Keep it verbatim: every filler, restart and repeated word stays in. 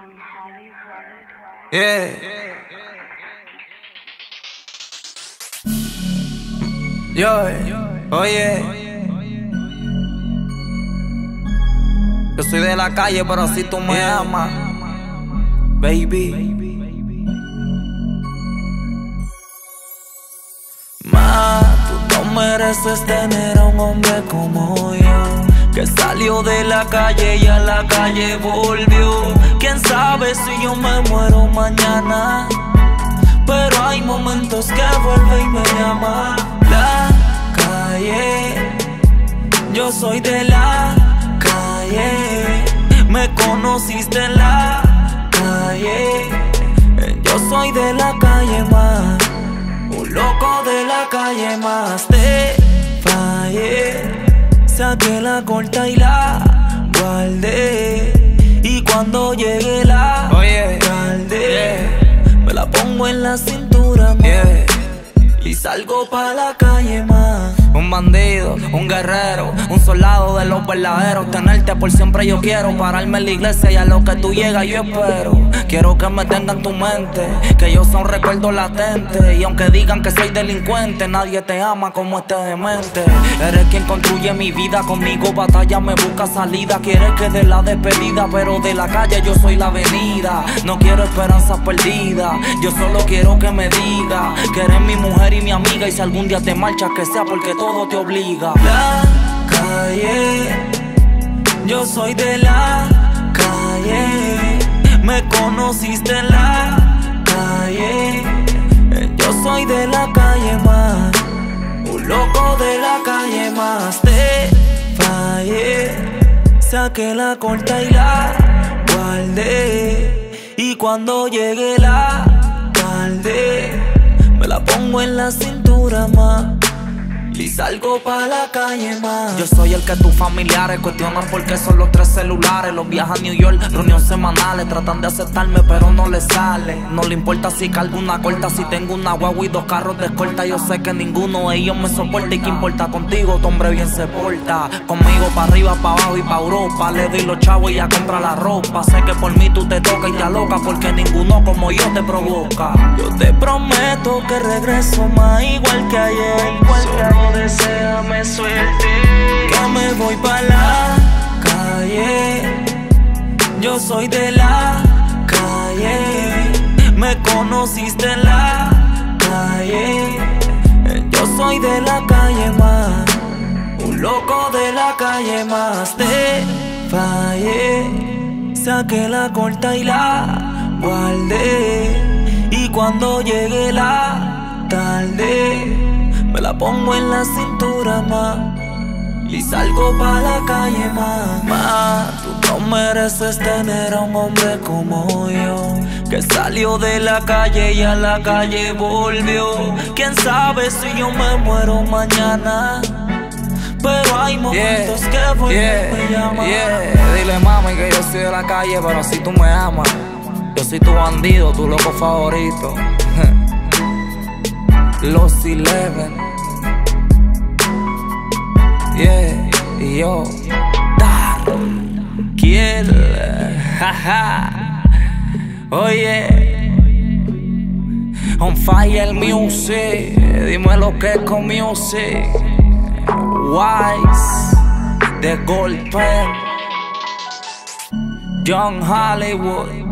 Yeah. Yo, oye, yo soy de la calle, pero si tú me amas, baby. Ma, tú no mereces tener a un hombre como yo, que salió de la calle y a la calle volvió. Quién sabe si yo me muero mañana, pero hay momentos que vuelve y me llama. La calle, yo soy de la calle. Me conociste en la calle. Yo soy de la calle más, un loco de la calle más. Te fallé, saqué la corta y la guardé, y cuando llegue la Oye, tarde, yeah, me la pongo en la cintura más, yeah, y salgo pa' la calle más. Un bandido, un guerrero, un soldado de los verdaderos. Tenerte por siempre yo quiero, pararme en la iglesia y a lo que tú llegas yo espero. Quiero que me tenga en tu mente, que yo soy un recuerdo latente. Y aunque digan que soy delincuente, nadie te ama como este demente. Eres quien construye mi vida, conmigo batalla, me busca salida. Quieres que dé la despedida, pero de la calle yo soy la avenida. No quiero esperanzas perdidas, yo solo quiero que me diga que eres mi mujer y mi amiga. Y si algún día te marchas, que sea porque todo te obliga. La calle, yo soy de la calle. Me conociste en la calle. Yo soy de la calle más, un loco de la calle más. Te fallé, saqué la corta y la guardé, y cuando llegue la tarde, me la pongo en la cintura más, y salgo pa' la calle más. Yo soy el que tus familiares cuestionan porque son los tres celulares. Los viajes a New York, reuniones semanales. Tratan de aceptarme pero no les sale. No le importa si cargo una corta, si tengo una guagua y dos carros de escolta. Yo sé que ninguno de ellos me soporta. Y que importa contigo, tu hombre bien se porta. Conmigo pa' arriba, pa' abajo y pa' Europa. Le doy los chavos y ya compra la ropa. Sé que por mí tú te tocas y te alocas, porque ninguno como yo te provoca. Yo te prometo que regreso más igual que ayer. Igual que ayer. Deséame suerte, que me voy pa' la calle. Yo soy de la calle. Me conociste en la calle. Yo soy de la calle más, un loco de la calle más. Te fallé, saqué la corta y la guardé, y cuando llegue la tarde, me la pongo en la cintura más, y salgo pa' la calle más. Ma, tú no mereces tener a un hombre como yo, que salió de la calle y a la calle volvió. Quién sabe si yo me muero mañana, pero hay momentos yeah, que vuelven yeah, me llaman. Yeah. Dile mami que yo soy de la calle, pero si tú me amas, yo soy tu bandido, tu loco favorito. Los Eleven, yeah, y yo, Dar, Kiel, jaja, oye, on fire music, dime lo que es con music, Wise, The Gold Pen, Young Hollywood.